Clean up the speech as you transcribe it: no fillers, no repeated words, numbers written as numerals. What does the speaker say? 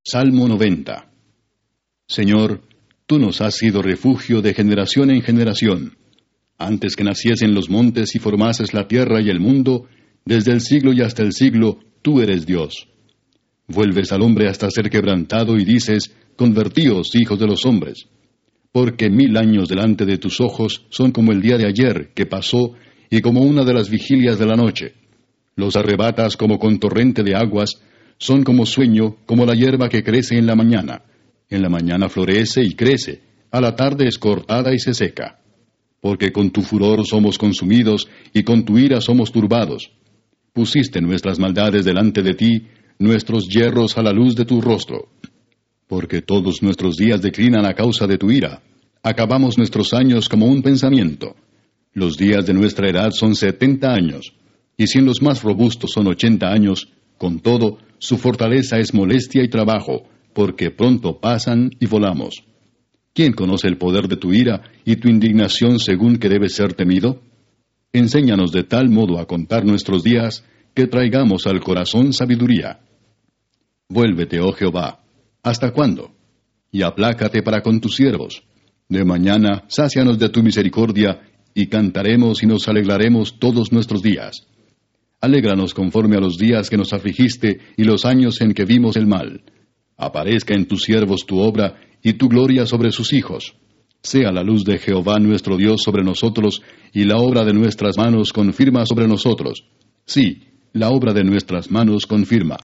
Salmo 90. Señor, tú nos has sido refugio de generación en generación. Antes que naciesen los montes y formases la tierra y el mundo, desde el siglo y hasta el siglo, tú eres Dios. Vuelves al hombre hasta ser quebrantado y dices, convertíos, hijos de los hombres. Porque 1000 años delante de tus ojos son como el día de ayer que pasó y como una de las vigilias de la noche. Los arrebatas como con torrente de aguas, son como sueño, como la hierba que crece en la mañana. En la mañana florece y crece, a la tarde es cortada y se seca. Porque con tu furor somos consumidos, y con tu ira somos turbados. Pusiste nuestras maldades delante de ti, nuestros yerros a la luz de tu rostro. Porque todos nuestros días declinan a causa de tu ira. Acabamos nuestros años como un pensamiento. Los días de nuestra edad son 70 años, y si en los más robustos son 80 años, con todo, su fortaleza es molestia y trabajo, porque pronto pasan y volamos. ¿Quién conoce el poder de tu ira y tu indignación según que debe ser temido? Enséñanos de tal modo a contar nuestros días, que traigamos al corazón sabiduría. Vuélvete, oh Jehová, ¿hasta cuándo? Y aplácate para con tus siervos. De mañana, sácianos de tu misericordia, y cantaremos y nos alegraremos todos nuestros días. Alégranos conforme a los días que nos afligiste y los años en que vimos el mal. Aparezca en tus siervos tu obra y tu gloria sobre sus hijos. Sea la luz de Jehová nuestro Dios sobre nosotros, y la obra de nuestras manos confirma sobre nosotros. Sí, la obra de nuestras manos confirma.